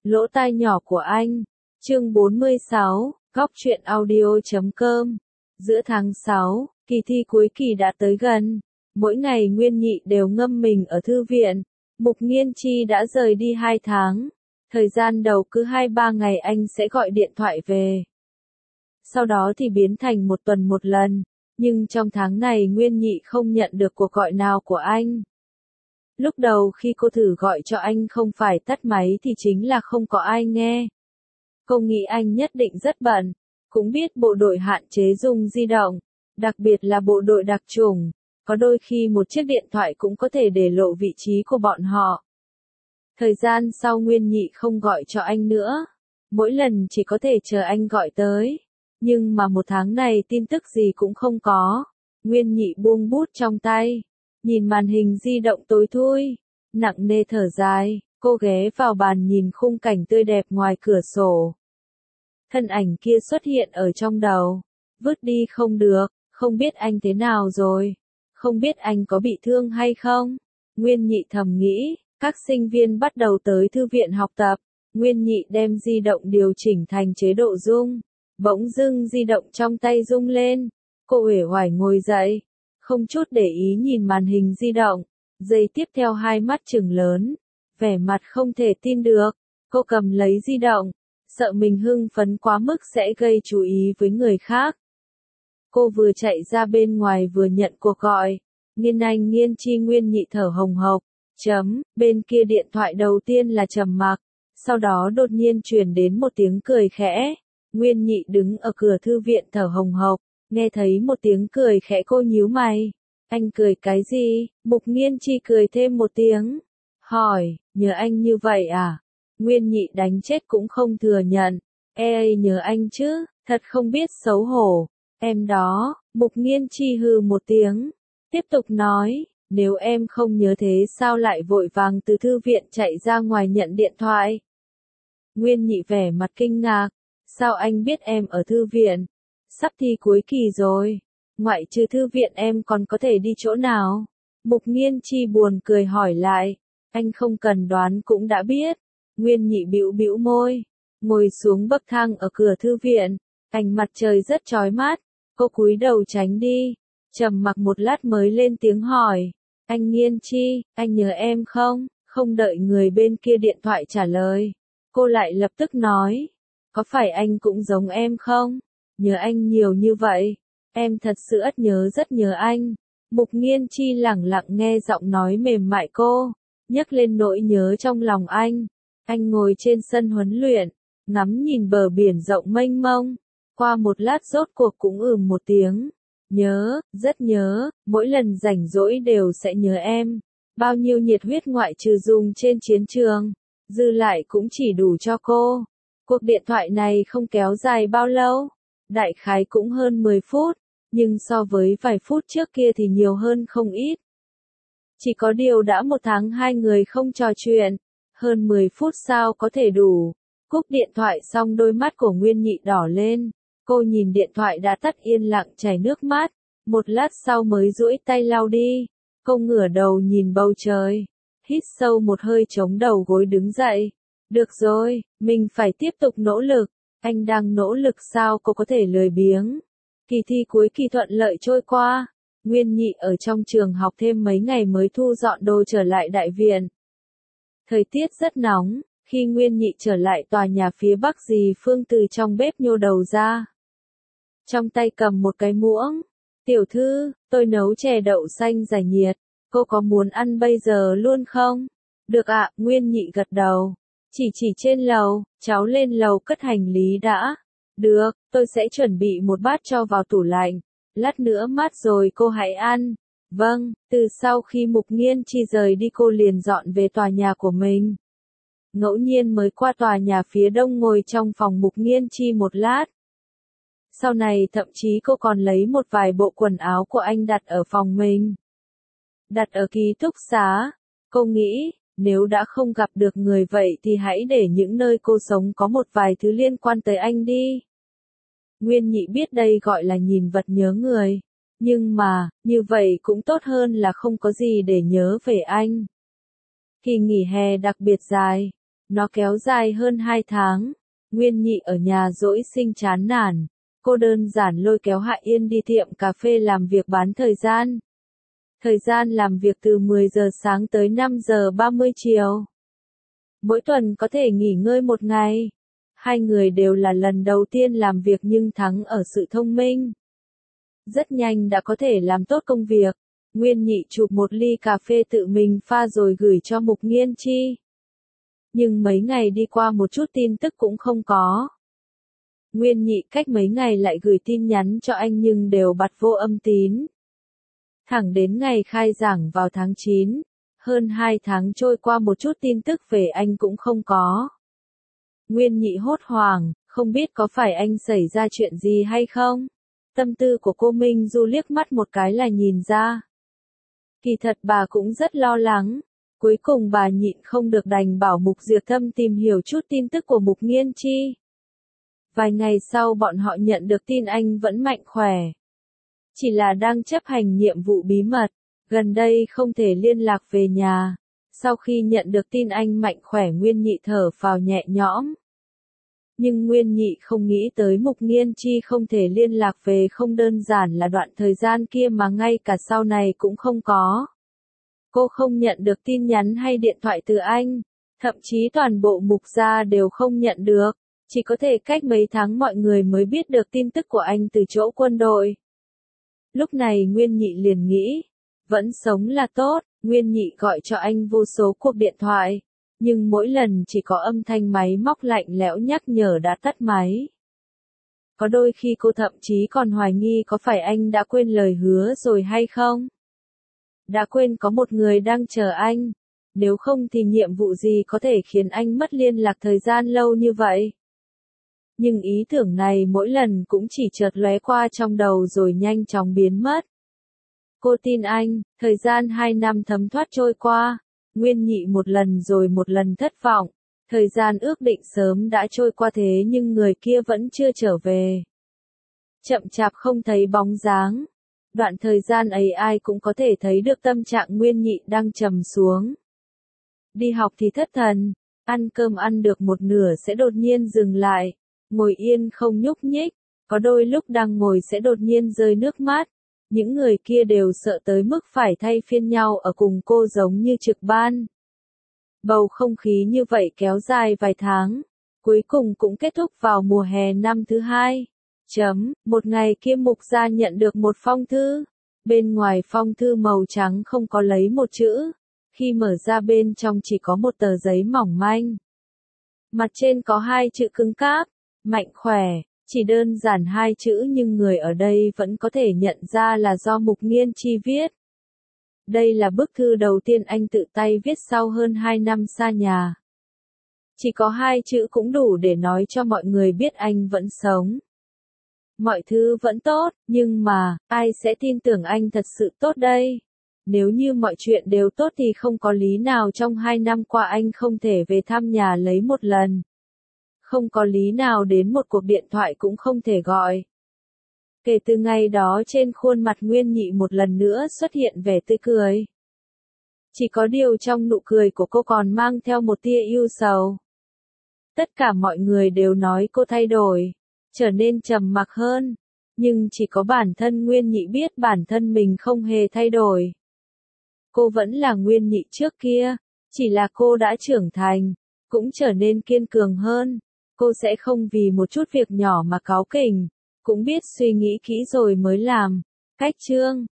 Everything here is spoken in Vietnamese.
Lỗ tai nhỏ của anh. Chương 46, Góc truyện audio.com. Giữa tháng 6, kỳ thi cuối kỳ đã tới gần. Mỗi ngày Nguyên Nhị đều ngâm mình ở thư viện. Mục Nghiên Chi đã rời đi 2 tháng. Thời gian đầu cứ 2-3 ngày anh sẽ gọi điện thoại về. Sau đó thì biến thành 1 tuần một lần. Nhưng trong tháng này Nguyên Nhị không nhận được cuộc gọi nào của anh. Lúc đầu khi cô thử gọi cho anh không phải tắt máy thì chính là không có ai nghe. Cô nghĩ anh nhất định rất bận, cũng biết bộ đội hạn chế dùng di động, đặc biệt là bộ đội đặc chủng, có đôi khi một chiếc điện thoại cũng có thể để lộ vị trí của bọn họ. Thời gian sau Nguyên Nhị không gọi cho anh nữa, mỗi lần chỉ có thể chờ anh gọi tới. Nhưng mà 1 tháng này tin tức gì cũng không có. Nguyên Nhị buông bút trong tay, nhìn màn hình di động tối thui, nặng nề thở dài, cô ghé vào bàn nhìn khung cảnh tươi đẹp ngoài cửa sổ. Thân ảnh kia xuất hiện ở trong đầu, vứt đi không được, không biết anh thế nào rồi, không biết anh có bị thương hay không. Nguyên Nhị thầm nghĩ, các sinh viên bắt đầu tới thư viện học tập, Nguyên Nhị đem di động điều chỉnh thành chế độ rung, bỗng dưng di động trong tay rung lên, cô uể oải ngồi dậy, không chút để ý nhìn màn hình di động, giây tiếp theo hai mắt trừng lớn, vẻ mặt không thể tin được, cô cầm lấy di động, sợ mình hưng phấn quá mức sẽ gây chú ý với người khác. Cô vừa chạy ra bên ngoài vừa nhận cuộc gọi, Nghiên Chi. Nguyên Nhị thở hồng hộc, bên kia điện thoại đầu tiên là trầm mặc, sau đó đột nhiên truyền đến một tiếng cười khẽ. Nguyên Nhị đứng ở cửa thư viện thở hồng hộc, nghe thấy một tiếng cười khẽ cô nhíu mày. Anh cười cái gì? Mục Nghiên Chi cười thêm một tiếng. Hỏi, nhớ anh như vậy à? Nguyên Nhị đánh chết cũng không thừa nhận. Nhớ anh chứ, thật không biết xấu hổ. Em đó, Mục Nghiên Chi hừ một tiếng. Tiếp tục nói, nếu em không nhớ thế sao lại vội vàng từ thư viện chạy ra ngoài nhận điện thoại? Nguyên Nhị vẻ mặt kinh ngạc. Sao anh biết em ở thư viện? Sắp thi cuối kỳ rồi. Ngoại trừ thư viện em còn có thể đi chỗ nào? Mục Nghiên Chi buồn cười hỏi lại. Anh không cần đoán cũng đã biết. Nguyên Nhị bĩu bĩu môi, ngồi xuống bậc thang ở cửa thư viện. Ánh mặt trời rất chói mắt. Cô cúi đầu tránh đi. Trầm mặc một lát mới lên tiếng hỏi. Anh Nghiên Chi, anh nhớ em không? Không đợi người bên kia điện thoại trả lời, cô lại lập tức nói. Có phải anh cũng giống em không? Nhớ anh nhiều như vậy. Em thật sự rất nhớ anh. Mục Nghiên Chi lẳng lặng nghe giọng nói mềm mại cô, nhấc lên nỗi nhớ trong lòng anh. Anh ngồi trên sân huấn luyện, ngắm nhìn bờ biển rộng mênh mông. Qua một lát rốt cuộc cũng một tiếng. Nhớ, rất nhớ, mỗi lần rảnh rỗi đều sẽ nhớ em. Bao nhiêu nhiệt huyết ngoại trừ dùng trên chiến trường, dư lại cũng chỉ đủ cho cô. Cuộc điện thoại này không kéo dài bao lâu, đại khái cũng hơn 10 phút, nhưng so với vài phút trước kia thì nhiều hơn không ít. Chỉ có điều đã 1 tháng hai người không trò chuyện, hơn 10 phút sao có thể đủ. Cúp điện thoại xong đôi mắt của Nguyên Nhị đỏ lên, cô nhìn điện thoại đã tắt yên lặng chảy nước mắt, một lát sau mới duỗi tay lau đi. Cô ngửa đầu nhìn bầu trời, hít sâu một hơi chống đầu gối đứng dậy. Được rồi, mình phải tiếp tục nỗ lực. Anh đang nỗ lực sao cô có thể lười biếng. Kỳ thi cuối kỳ thuận lợi trôi qua. Nguyên Nhị ở trong trường học thêm mấy ngày mới thu dọn đồ trở lại đại viện. Thời tiết rất nóng, khi Nguyên Nhị trở lại tòa nhà phía bắc dì Phương từ trong bếp nhô đầu ra. Trong tay cầm một cái muỗng. Tiểu thư, tôi nấu chè đậu xanh giải nhiệt. Cô có muốn ăn bây giờ luôn không? Được ạ, Nguyên Nhị gật đầu. Chỉ trên lầu, cháu lên lầu cất hành lý đã. Được, tôi sẽ chuẩn bị một bát cho vào tủ lạnh. Lát nữa mát rồi cô hãy ăn. Vâng, từ sau khi Mục Nghiên Chi rời đi cô liền dọn về tòa nhà của mình. Ngẫu nhiên mới qua tòa nhà phía đông ngồi trong phòng Mục Nghiên Chi một lát. Sau này thậm chí cô còn lấy một vài bộ quần áo của anh đặt ở phòng mình. Đặt ở ký túc xá. Cô nghĩ, nếu đã không gặp được người vậy thì hãy để những nơi cô sống có một vài thứ liên quan tới anh đi. Nguyên Nhị biết đây gọi là nhìn vật nhớ người. Nhưng mà, như vậy cũng tốt hơn là không có gì để nhớ về anh. Kỳ nghỉ hè đặc biệt dài. Nó kéo dài hơn 2 tháng. Nguyên Nhị ở nhà dỗi sinh chán nản. Cô đơn giản lôi kéo Hạ Yên đi tiệm cà phê làm việc bán thời gian. Thời gian làm việc từ 10 giờ sáng tới 5 giờ 30 chiều. Mỗi tuần có thể nghỉ ngơi một ngày. Hai người đều là lần đầu tiên làm việc nhưng thắng ở sự thông minh. Rất nhanh đã có thể làm tốt công việc. Nguyên Nhị chụp một ly cà phê tự mình pha rồi gửi cho Mục Nghiên Chi. Nhưng mấy ngày đi qua một chút tin tức cũng không có. Nguyên Nhị cách mấy ngày lại gửi tin nhắn cho anh nhưng đều bặt vô âm tín. Thẳng đến ngày khai giảng vào tháng 9, hơn 2 tháng trôi qua một chút tin tức về anh cũng không có. Nguyên Nhị hốt hoảng, không biết có phải anh xảy ra chuyện gì hay không? Tâm tư của cô Minh Du liếc mắt một cái là nhìn ra. Kỳ thật bà cũng rất lo lắng. Cuối cùng bà nhịn không được đành bảo Mục Diệp Thâm tìm hiểu chút tin tức của Mục Nghiên Chi. Vài ngày sau bọn họ nhận được tin anh vẫn mạnh khỏe. Chỉ là đang chấp hành nhiệm vụ bí mật, gần đây không thể liên lạc về nhà. Sau khi nhận được tin anh mạnh khỏe Nguyên Nhị thở phào nhẹ nhõm. Nhưng Nguyên Nhị không nghĩ tới Mục Nghiên Chi không thể liên lạc về không đơn giản là đoạn thời gian kia mà ngay cả sau này cũng không có. Cô không nhận được tin nhắn hay điện thoại từ anh, thậm chí toàn bộ Mục gia đều không nhận được, chỉ có thể cách mấy tháng mọi người mới biết được tin tức của anh từ chỗ quân đội. Lúc này Nguyên Nhị liền nghĩ, vẫn sống là tốt, Nguyên Nhị gọi cho anh vô số cuộc điện thoại, nhưng mỗi lần chỉ có âm thanh máy móc lạnh lẽo nhắc nhở đã tắt máy. Có đôi khi cô thậm chí còn hoài nghi có phải anh đã quên lời hứa rồi hay không? Đã quên có một người đang chờ anh, nếu không thì nhiệm vụ gì có thể khiến anh mất liên lạc thời gian lâu như vậy? Nhưng ý tưởng này mỗi lần cũng chỉ chợt lóe qua trong đầu rồi nhanh chóng biến mất. Cô tin anh, thời gian 2 năm thấm thoát trôi qua, Nguyên Nhị một lần rồi một lần thất vọng, thời gian ước định sớm đã trôi qua thế nhưng người kia vẫn chưa trở về. Chậm chạp không thấy bóng dáng. Đoạn thời gian ấy ai cũng có thể thấy được tâm trạng Nguyên Nhị đang trầm xuống. Đi học thì thất thần, ăn cơm ăn được một nửa sẽ đột nhiên dừng lại, ngồi yên không nhúc nhích, có đôi lúc đang ngồi sẽ đột nhiên rơi nước mắt. Những người kia đều sợ tới mức phải thay phiên nhau ở cùng cô giống như trực ban. Bầu không khí như vậy kéo dài vài tháng, cuối cùng cũng kết thúc vào mùa hè năm thứ 2. Một ngày kia Mục gia nhận được một phong thư. Bên ngoài phong thư màu trắng không có lấy một chữ. Khi mở ra bên trong chỉ có một tờ giấy mỏng manh. Mặt trên có 2 chữ cứng cáp, mạnh khỏe, chỉ đơn giản 2 chữ nhưng người ở đây vẫn có thể nhận ra là do Mục Nghiên Chi viết. Đây là bức thư đầu tiên anh tự tay viết sau hơn 2 năm xa nhà. Chỉ có 2 chữ cũng đủ để nói cho mọi người biết anh vẫn sống. Mọi thứ vẫn tốt, nhưng mà, ai sẽ tin tưởng anh thật sự tốt đây? Nếu như mọi chuyện đều tốt thì không có lý nào trong 2 năm qua anh không thể về thăm nhà lấy một lần. Không có lý nào đến một cuộc điện thoại cũng không thể gọi. Kể từ ngày đó trên khuôn mặt Nguyên Nhị một lần nữa xuất hiện vẻ tươi cười. Chỉ có điều trong nụ cười của cô còn mang theo một tia ưu sầu. Tất cả mọi người đều nói cô thay đổi, trở nên trầm mặc hơn, nhưng chỉ có bản thân Nguyên Nhị biết bản thân mình không hề thay đổi. Cô vẫn là Nguyên Nhị trước kia, chỉ là cô đã trưởng thành, cũng trở nên kiên cường hơn. Cô sẽ không vì một chút việc nhỏ mà cáu kỉnh, cũng biết suy nghĩ kỹ rồi mới làm. Cách chương